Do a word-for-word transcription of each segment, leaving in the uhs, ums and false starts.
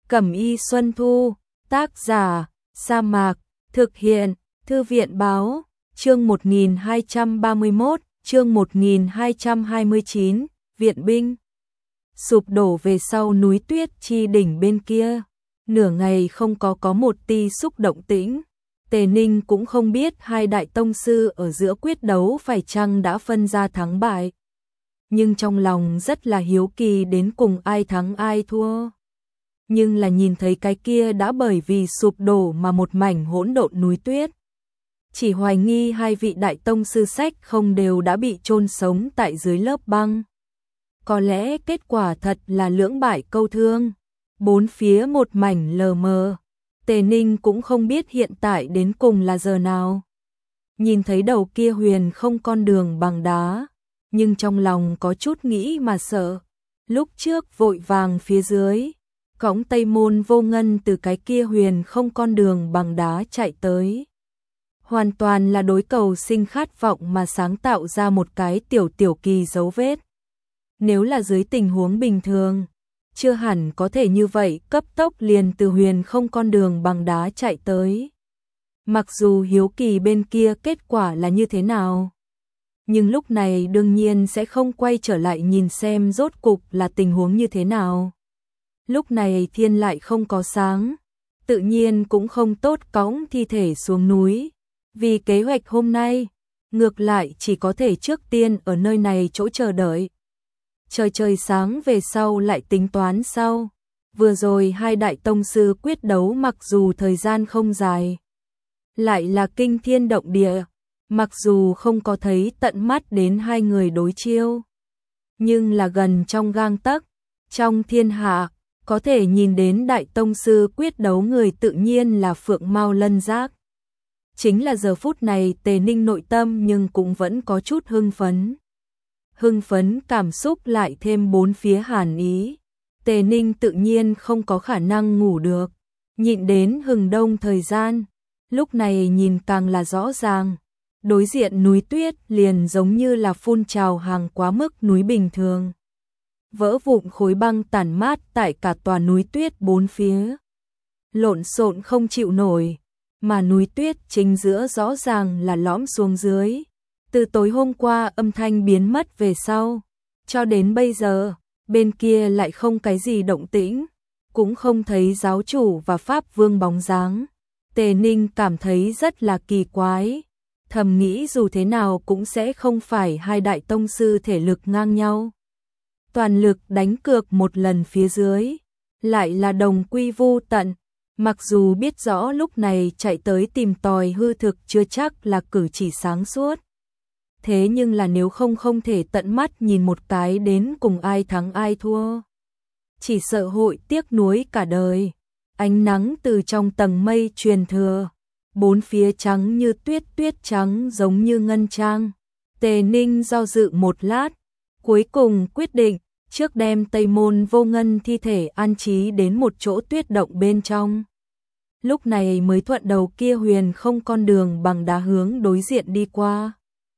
Cẩm y Xuân Thu, tác giả, Sa Mạc, thực hiện, Thư viện báo, chương một nghìn hai trăm ba mươi mốt, chương một nghìn hai trăm hai mươi chín, viện binh. Sụp đổ về sau núi tuyết chi đỉnh bên kia, nửa ngày không có có một ti xúc động tĩnh. Tề Ninh cũng không biết hai đại tông sư ở giữa quyết đấu phải chăng đã phân ra thắng bại. Nhưng trong lòng rất là hiếu kỳ đến cùng ai thắng ai thua. Nhưng là nhìn thấy cái kia đã bởi vì sụp đổ mà một mảnh hỗn độn núi tuyết. Chỉ hoài nghi hai vị đại tông sư sách không đều đã bị chôn sống tại dưới lớp băng. Có lẽ kết quả thật là lưỡng bại câu thương. Bốn phía một mảnh lờ mờ. Tề Ninh cũng không biết hiện tại đến cùng là giờ nào. Nhìn thấy đầu kia huyền không con đường bằng đá, nhưng trong lòng có chút nghĩ mà sợ. Lúc trước vội vàng phía dưới, cõng Tây Môn Vô Ngân từ cái kia huyền không con đường bằng đá chạy tới. Hoàn toàn là đối cầu sinh khát vọng mà sáng tạo ra một cái tiểu tiểu kỳ dấu vết. Nếu là dưới tình huống bình thường, chưa hẳn có thể như vậy cấp tốc liền từ huyền không con đường bằng đá chạy tới. Mặc dù hiếu kỳ bên kia kết quả là như thế nào, nhưng lúc này đương nhiên sẽ không quay trở lại nhìn xem rốt cục là tình huống như thế nào. Lúc này thiên lại không có sáng, tự nhiên cũng không tốt cõng thi thể xuống núi. Vì kế hoạch hôm nay, ngược lại chỉ có thể trước tiên ở nơi này chỗ chờ đợi. Trời trời sáng về sau lại tính toán sau. Vừa rồi hai đại tông sư quyết đấu mặc dù thời gian không dài, lại là kinh thiên động địa. Mặc dù không có thấy tận mắt đến hai người đối chiêu, nhưng là gần trong gang tấc, trong thiên hạ, có thể nhìn đến đại tông sư quyết đấu người tự nhiên là Phượng Mao Lân Giác. Chính là giờ phút này Tề Ninh nội tâm nhưng cũng vẫn có chút hưng phấn. Hưng phấn cảm xúc lại thêm bốn phía hàn ý. Tề Ninh tự nhiên không có khả năng ngủ được. Nhịn đến hừng đông thời gian, lúc này nhìn càng là rõ ràng. Đối diện núi tuyết liền giống như là phun trào hàng quá mức núi bình thường. Vỡ vụn khối băng tản mát tại cả tòa núi tuyết bốn phía. Lộn xộn không chịu nổi. Mà núi tuyết chính giữa rõ ràng là lõm xuống dưới. Từ tối hôm qua âm thanh biến mất về sau, cho đến bây giờ, bên kia lại không cái gì động tĩnh, cũng không thấy giáo chủ và pháp vương bóng dáng. Tề Ninh cảm thấy rất là kỳ quái, thầm nghĩ dù thế nào cũng sẽ không phải hai đại tông sư thể lực ngang nhau. Toàn lực đánh cược một lần phía dưới, lại là đồng quy vu tận. Mặc dù biết rõ lúc này chạy tới tìm tòi hư thực chưa chắc là cử chỉ sáng suốt. Thế nhưng là nếu không không thể tận mắt nhìn một cái đến cùng ai thắng ai thua, chỉ sợ hội tiếc nuối cả đời. Ánh nắng từ trong tầng mây truyền thừa, bốn phía trắng như tuyết, tuyết trắng giống như ngân trang. Tề Ninh do dự một lát, cuối cùng quyết định trước đem Tây Môn Vô Ngân thi thể an trí đến một chỗ tuyết động bên trong. Lúc này mới thuận đầu kia huyền không con đường bằng đá hướng đối diện đi qua.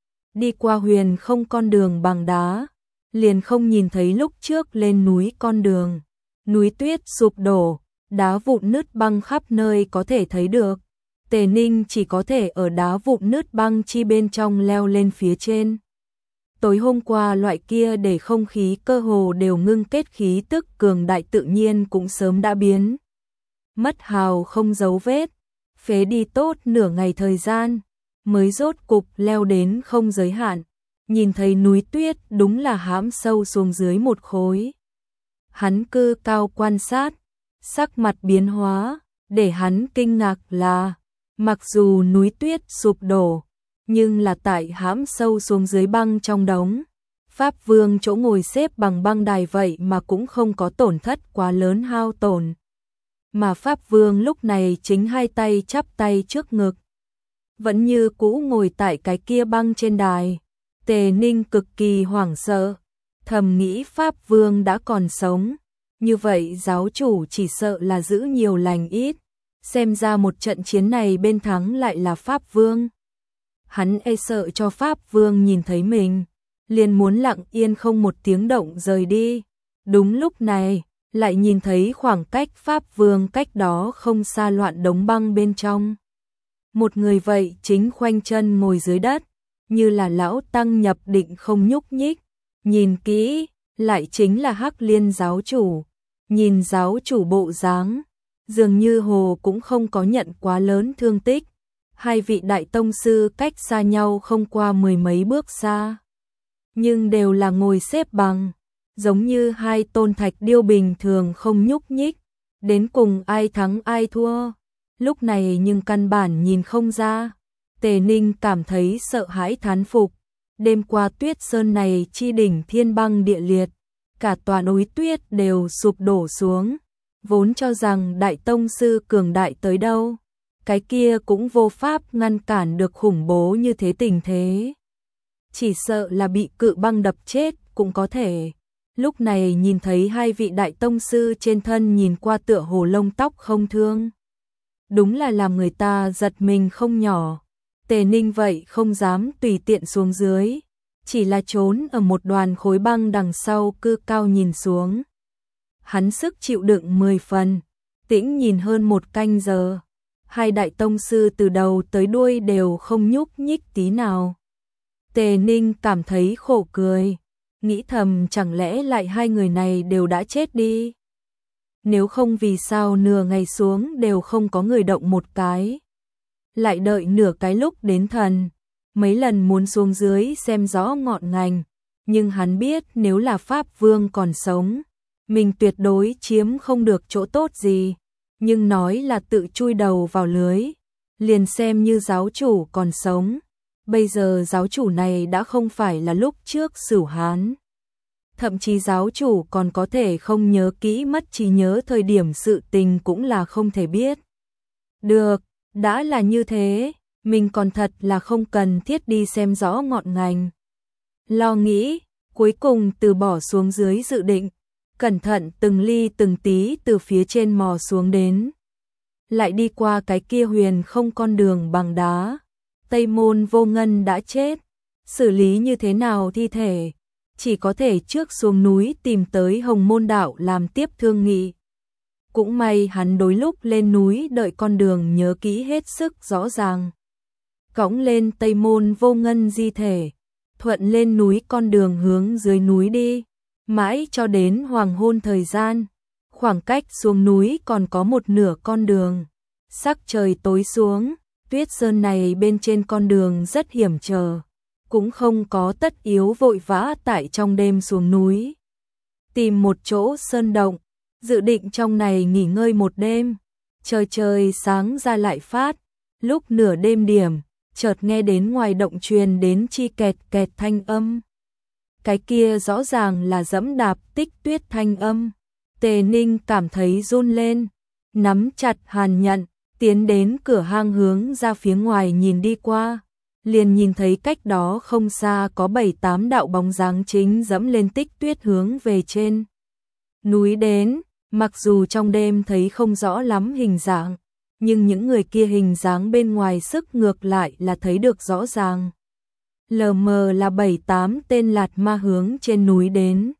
Đi qua huyền không con đường bằng đá, liền không nhìn thấy lúc trước lên núi con đường. Núi tuyết sụp đổ, đá vụn nứt băng khắp nơi có thể thấy được. Tề Ninh chỉ có thể ở đá vụn nứt băng chi bên trong leo lên phía trên. Tối hôm qua loại kia để không khí cơ hồ đều ngưng kết khí tức cường đại tự nhiên cũng sớm đã biến mất hào không dấu vết, phế đi tốt nửa ngày thời gian, mới rốt cục leo đến không giới hạn, nhìn thấy núi tuyết đúng là hãm sâu xuống dưới một khối. Hắn cư cao quan sát, sắc mặt biến hóa, để hắn kinh ngạc là, mặc dù núi tuyết sụp đổ, nhưng là tại hãm sâu xuống dưới băng trong đống. Pháp Vương chỗ ngồi xếp bằng băng đài vậy mà cũng không có tổn thất quá lớn hao tổn. Mà Pháp Vương lúc này chính hai tay chắp tay trước ngực, vẫn như cũ ngồi tại cái kia băng trên đài. Tề Ninh cực kỳ hoảng sợ, thầm nghĩ Pháp Vương đã còn sống, như vậy giáo chủ chỉ sợ là giữ nhiều lành ít, xem ra một trận chiến này bên thắng lại là Pháp Vương. Hắn e sợ cho Pháp Vương nhìn thấy mình, liền muốn lặng yên không một tiếng động rời đi. Đúng lúc này, lại nhìn thấy khoảng cách Pháp Vương cách đó không xa loạn đống băng bên trong. Một người vậy chính khoanh chân ngồi dưới đất, như là lão tăng nhập định không nhúc nhích. Nhìn kỹ, lại chính là Hắc Liên giáo chủ. Nhìn giáo chủ bộ dáng, dường như hồ cũng không có nhận quá lớn thương tích. Hai vị đại tông sư cách xa nhau không qua mười mấy bước xa, nhưng đều là ngồi xếp bằng, giống như hai tôn thạch điêu bình thường không nhúc nhích. Đến cùng ai thắng ai thua, lúc này nhưng căn bản nhìn không ra. Tề Ninh cảm thấy sợ hãi thán phục. Đêm qua Tuyết Sơn này chi đỉnh thiên băng địa liệt, cả tòa núi tuyết đều sụp đổ xuống. Vốn cho rằng đại tông sư cường đại tới đâu, cái kia cũng vô pháp ngăn cản được khủng bố như thế tình thế. Chỉ sợ là bị cự băng đập chết cũng có thể. Lúc này nhìn thấy hai vị đại tông sư trên thân nhìn qua tựa hồ lông tóc không thương, đúng là làm người ta giật mình không nhỏ. Tề Ninh vậy không dám tùy tiện xuống dưới, chỉ là trốn ở một đoàn khối băng đằng sau cư cao nhìn xuống. Hắn sức chịu đựng mười phần, tĩnh nhìn hơn một canh giờ. Hai đại tông sư từ đầu tới đuôi đều không nhúc nhích tí nào. Tề Ninh cảm thấy khổ cười, nghĩ thầm chẳng lẽ lại hai người này đều đã chết đi. Nếu không vì sao nửa ngày xuống đều không có người động một cái. Lại đợi nửa cái lúc đến thần, mấy lần muốn xuống dưới xem rõ ngọn ngành, nhưng hắn biết nếu là Pháp Vương còn sống, mình tuyệt đối chiếm không được chỗ tốt gì, nhưng nói là tự chui đầu vào lưới, liền xem như giáo chủ còn sống. Bây giờ giáo chủ này đã không phải là lúc trước Sửu Hán. Thậm chí giáo chủ còn có thể không nhớ kỹ, mất trí nhớ thời điểm sự tình cũng là không thể biết. Được, đã là như thế, mình còn thật là không cần thiết đi xem rõ ngọn ngành. Lo nghĩ, cuối cùng từ bỏ xuống dưới dự định, cẩn thận từng ly từng tí từ phía trên mò xuống đến. Lại đi qua cái kia huyền không con đường bằng đá. Tây Môn Vô Ngân đã chết, xử lý như thế nào thi thể, chỉ có thể trước xuống núi tìm tới Hồng Môn Đạo làm tiếp thương nghị. Cũng may hắn đối lúc lên núi đợi con đường nhớ kỹ hết sức rõ ràng. Cõng lên Tây Môn Vô Ngân di thể, thuận lên núi con đường hướng dưới núi đi, mãi cho đến hoàng hôn thời gian. Khoảng cách xuống núi còn có một nửa con đường. Sắc trời tối xuống, Tuyết Sơn này bên trên con đường rất hiểm trở, cũng không có tất yếu vội vã tại trong đêm xuống núi. Tìm một chỗ sơn động, dự định trong này nghỉ ngơi một đêm. Trời trời sáng ra lại phát, lúc nửa đêm điểm, chợt nghe đến ngoài động truyền đến chi kẹt kẹt thanh âm. Cái kia rõ ràng là dẫm đạp tích tuyết thanh âm. Tề Ninh cảm thấy run lên, nắm chặt hàn nhận, tiến đến cửa hang hướng ra phía ngoài nhìn đi qua, liền nhìn thấy cách đó không xa có bảy tám đạo bóng dáng chính dẫm lên tích tuyết hướng về trên núi đến. Mặc dù trong đêm thấy không rõ lắm hình dạng, nhưng những người kia hình dáng bên ngoài sức ngược lại là thấy được rõ ràng. Lờ mờ là bảy tám tên lạt ma hướng trên núi đến.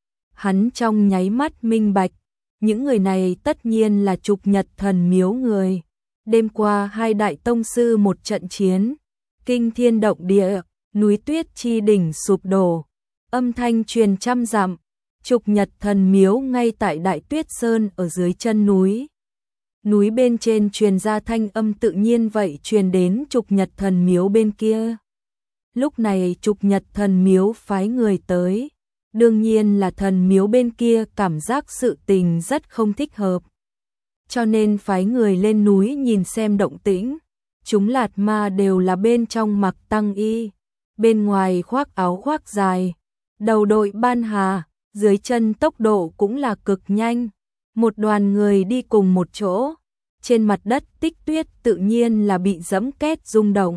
Hắn trong nháy mắt minh bạch, những người này tất nhiên là Trục Nhật Thần Miếu người. Đêm qua hai đại tông sư một trận chiến, kinh thiên động địa, núi tuyết chi đỉnh sụp đổ, âm thanh truyền trăm dặm. Trục Nhật Thần Miếu ngay tại Đại Tuyết Sơn ở dưới chân núi. Núi bên trên truyền ra thanh âm tự nhiên vậy truyền đến Trục Nhật Thần Miếu bên kia. Lúc này Trục Nhật Thần Miếu phái người tới, đương nhiên là thần miếu bên kia cảm giác sự tình rất không thích hợp, cho nên phái người lên núi nhìn xem động tĩnh. Chúng lạt ma đều là bên trong mặc tăng y, bên ngoài khoác áo khoác dài, đầu đội ban hà, dưới chân tốc độ cũng là cực nhanh. Một đoàn người đi cùng một chỗ, trên mặt đất tích tuyết tự nhiên là bị dẫm két rung động.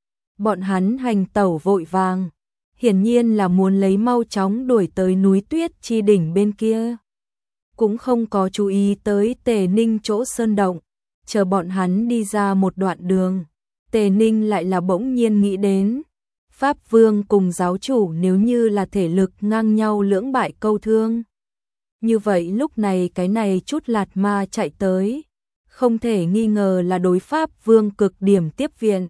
Bọn hắn hành tẩu vội vàng, hiển nhiên là muốn lấy mau chóng đuổi tới núi tuyết chi đỉnh bên kia. Cũng không có chú ý tới Tề Ninh chỗ sơn động. Chờ bọn hắn đi ra một đoạn đường, Tề Ninh lại là bỗng nhiên nghĩ đến Pháp Vương cùng giáo chủ nếu như là thể lực ngang nhau lưỡng bại câu thương, Như vậy lúc này cái này chút Lạt Ma chạy tới, không thể nghi ngờ là đối Pháp Vương cực điểm tiếp viện.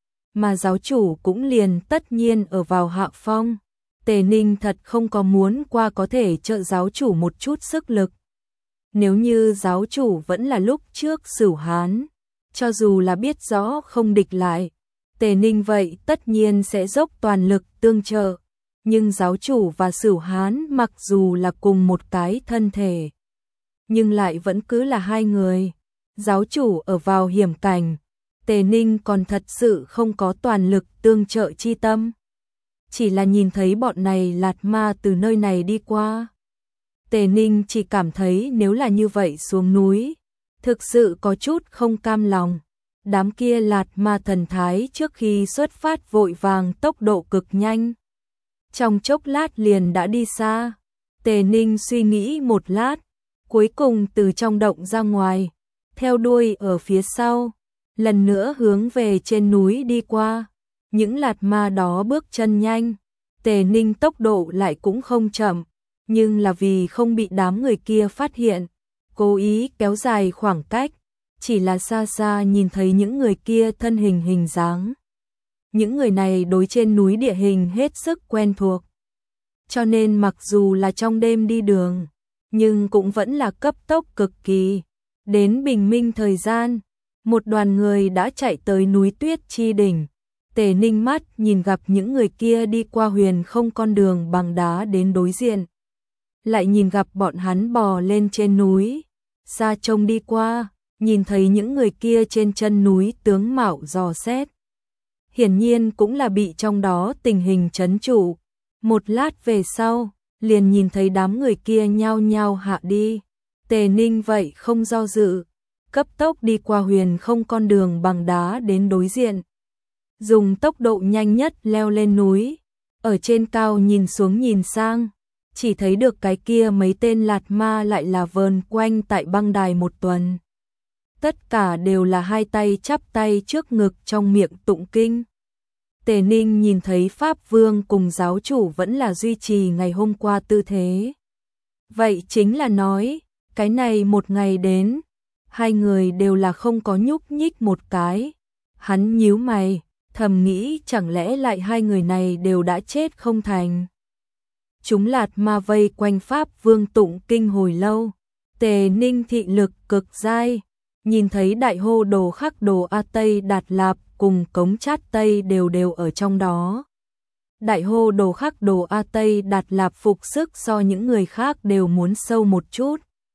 Mà giáo chủ cũng liền tất nhiên ở vào hạ phong. Tề Ninh thật không có muốn qua có thể trợ giáo chủ một chút sức lực. Nếu như giáo chủ vẫn là lúc trước Sửu Hán, cho dù là biết rõ không địch lại, Tề Ninh vậy tất nhiên sẽ dốc toàn lực tương trợ. Nhưng giáo chủ và Sửu Hán mặc dù là cùng một cái thân thể, nhưng lại vẫn cứ là hai người. Giáo chủ ở vào hiểm cảnh, Tề Ninh còn thật sự không có toàn lực tương trợ chi tâm. Chỉ là nhìn thấy bọn này Lạt Ma từ nơi này đi qua, Tề Ninh chỉ cảm thấy nếu là như vậy xuống núi, thực sự có chút không cam lòng. Đám kia Lạt Ma thần thái trước khi xuất phát vội vàng tốc độ cực nhanh. Trong chốc lát liền đã đi xa. Tề Ninh suy nghĩ một lát, cuối cùng từ trong động ra ngoài, theo đuôi ở phía sau, lần nữa hướng về trên núi đi qua. Những Lạt Ma đó bước chân nhanh, Tề Ninh tốc độ lại cũng không chậm, nhưng là vì không bị đám người kia phát hiện, cố ý kéo dài khoảng cách, chỉ là xa xa nhìn thấy những người kia thân hình hình dáng. Những người này đối trên núi địa hình hết sức quen thuộc, cho nên mặc dù là trong đêm đi đường, nhưng cũng vẫn là cấp tốc cực kỳ. Đến bình minh thời gian, một đoàn người đã chạy tới núi Tuyết Chi đỉnh. Tề Ninh mắt nhìn gặp những người kia đi qua huyền không con đường bằng đá đến đối diện. Lại nhìn gặp bọn hắn bò lên trên núi, xa trông đi qua, nhìn thấy những người kia trên chân núi tướng mạo dò xét. Hiển nhiên cũng là bị trong đó tình hình trấn trụ. Một lát về sau, liền nhìn thấy đám người kia nhao nhao hạ đi. Tề Ninh vậy không do dự, cấp tốc đi qua huyền không con đường bằng đá đến đối diện. Dùng tốc độ nhanh nhất leo lên núi, ở trên cao nhìn xuống nhìn sang, chỉ thấy được cái kia mấy tên Lạt Ma lại là vờn quanh tại băng đài một tuần. Tất cả đều là hai tay chắp tay trước ngực trong miệng tụng kinh. Tề Ninh nhìn thấy Pháp Vương cùng giáo chủ vẫn là duy trì ngày hôm qua tư thế. Vậy chính là nói, cái này một ngày đến, hai người đều là không có nhúc nhích một cái. Hắn nhíu mày, thầm nghĩ chẳng lẽ lại hai người này đều đã chết không thành. Chúng Lạt Ma vây quanh Pháp Vương tụng kinh hồi lâu. Tề Ninh thị lực cực dai, nhìn thấy Đại Hô Đồ Khắc Đồ A Tây Đạt Lạp cùng Cống Chát Tây đều đều ở trong đó. Đại Hô Đồ Khắc Đồ A Tây Đạt Lạp phục sức so những người khác đều muốn sâu một chút.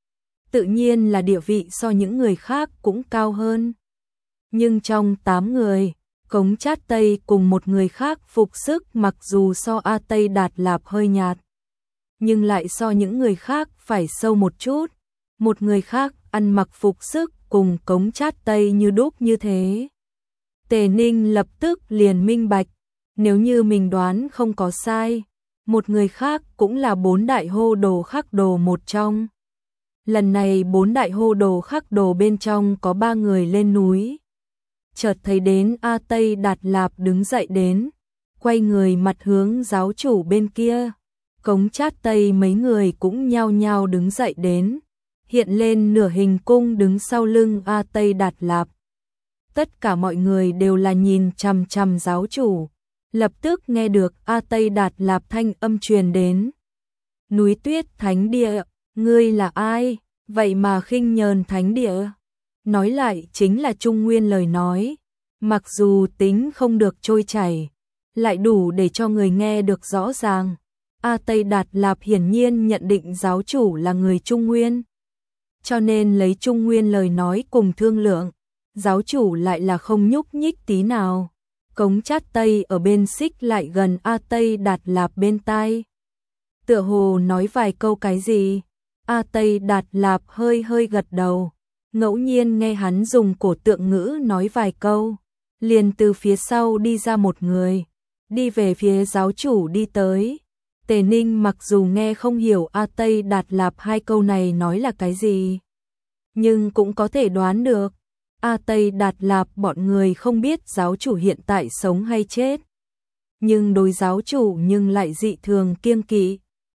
Tự nhiên là địa vị so những người khác cũng cao hơn. Nhưng trong tám người, Cống Chát Tây cùng một người khác phục sức mặc dù so A Tây Đạt Lạp hơi nhạt, nhưng lại so những người khác phải sâu một chút. Một người khác ăn mặc phục sức cùng Cống Chát Tây như đúc như thế. Tề Ninh lập tức liền minh bạch, nếu như mình đoán không có sai, một người khác cũng là bốn đại hô đồ khắc đồ một trong. Lần này bốn đại hô đồ khắc đồ bên trong có ba người lên núi. Chợt thấy đến A Tây Đạt Lạp đứng dậy đến, quay người mặt hướng giáo chủ bên kia. Cống Chát Tây mấy người cũng nhao nhao đứng dậy đến, hiện lên nửa hình cung đứng sau lưng A Tây Đạt Lạp. Tất cả mọi người đều là nhìn chằm chằm giáo chủ, lập tức nghe được A Tây Đạt Lạp thanh âm truyền đến. Núi Tuyết Thánh Địa, ngươi là ai, vậy mà khinh nhờn Thánh Địa? Nói lại chính là Trung Nguyên lời nói, mặc dù tính không được trôi chảy, lại đủ để cho người nghe được rõ ràng. A Tây Đạt Lạp hiển nhiên nhận định giáo chủ là người Trung Nguyên, cho nên lấy Trung Nguyên lời nói cùng thương lượng, giáo chủ lại là không nhúc nhích tí nào. Cống Chát Tây ở bên xích lại gần A Tây Đạt Lạp bên tai, tựa hồ nói vài câu cái gì. A Tây Đạt Lạp hơi hơi gật đầu, ngẫu nhiên nghe hắn dùng cổ tượng ngữ nói vài câu, liền từ phía sau đi ra một người, đi về phía giáo chủ đi tới. Tề Ninh mặc dù nghe không hiểu A Tây Đạt Lạp hai câu này nói là cái gì, nhưng cũng có thể đoán được. A Tây Đạt Lạp bọn người không biết giáo chủ hiện tại sống hay chết, nhưng đối giáo chủ nhưng lại dị thường kiêng kỵ.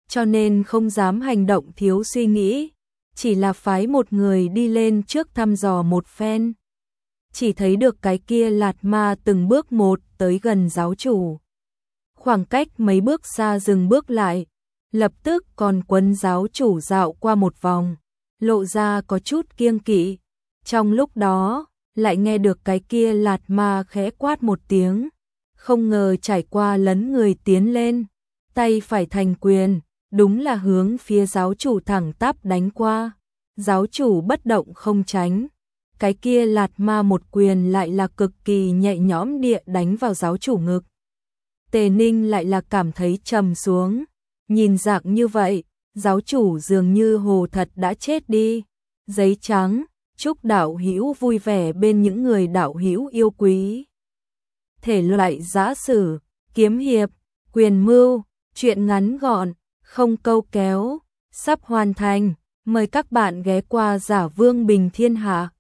cho nên không dám hành động thiếu suy nghĩ, chỉ là phái một người đi lên trước thăm dò một phen. Chỉ thấy được cái kia Lạt Ma từng bước một tới gần giáo chủ. Khoảng cách mấy bước xa dừng bước lại, lập tức còn quấn giáo chủ dạo qua một vòng, lộ ra có chút kiêng kỵ. Trong lúc đó, lại nghe được cái kia Lạt Ma khẽ quát một tiếng, không ngờ trải qua lấn người tiến lên, tay phải thành quyền, đúng là hướng phía giáo chủ thẳng tắp đánh qua. Giáo chủ bất động không tránh, cái kia Lạt Ma một quyền lại là cực kỳ nhẹ nhõm địa đánh vào giáo chủ ngực. Tề Ninh lại là cảm thấy trầm xuống, nhìn dạng như vậy, giáo chủ dường như hồ thật đã chết đi. Giấy trắng, chúc đạo hữu vui vẻ bên những người đạo hữu yêu quý. Thể loại giã sử, kiếm hiệp, quyền mưu, truyện ngắn gọn, không câu kéo, sắp hoàn thành. Mời các bạn ghé qua Giả Vương Bình Thiên Hạ.